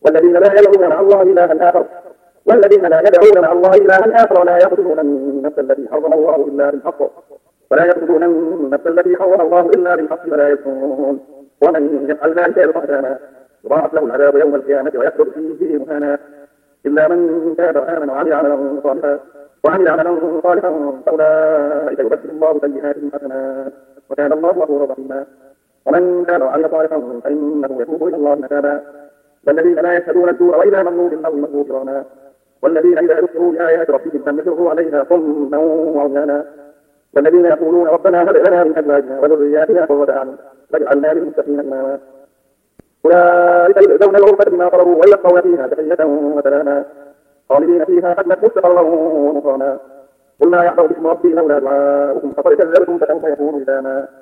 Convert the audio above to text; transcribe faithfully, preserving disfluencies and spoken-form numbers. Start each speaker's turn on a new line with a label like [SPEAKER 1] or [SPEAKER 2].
[SPEAKER 1] والذين لا يدعون مع الله إلها آخر والذين لا يدعون مع الله إلها آخر ولا يقتلون النفس التي حرم الله إلا بالحق ولا يقتلون النفس التي حرم الله إلا بالحق ولا يزنون ومن يفعل ذلك يلقى أثاما يضاعف له العذاب يوم القيامة ويخلد فيه مهانا إلا من تاب وآمن وعمل عملا صالحا وعمل عملا صالحا فأولئك يبدل الله سيئاتهم حسنات وكان الله غفورا رحيما ومن تاب وعمل صالحا فإنه يتوب إلى الله متابا والذين لا يشهدون الزور وإذا مروا باللغو مروا كراما والذين إذا ذكروا بآيات ربهم لم يخروا عليها صما وعميانا والذين يقولون ربنا هب لنا من أزواجنا وذرياتنا قرة أعين واجعلنا للمتقين إماما أولئك يجزون الغرفة بما صبروا ويلقون فيها تحية وسلاما خالدين فيها حسنت مستقرا ومقاما قل ما يعبأ بكم ربي لولا دعاؤكم فقد كذبتم فسوف يكون لزاما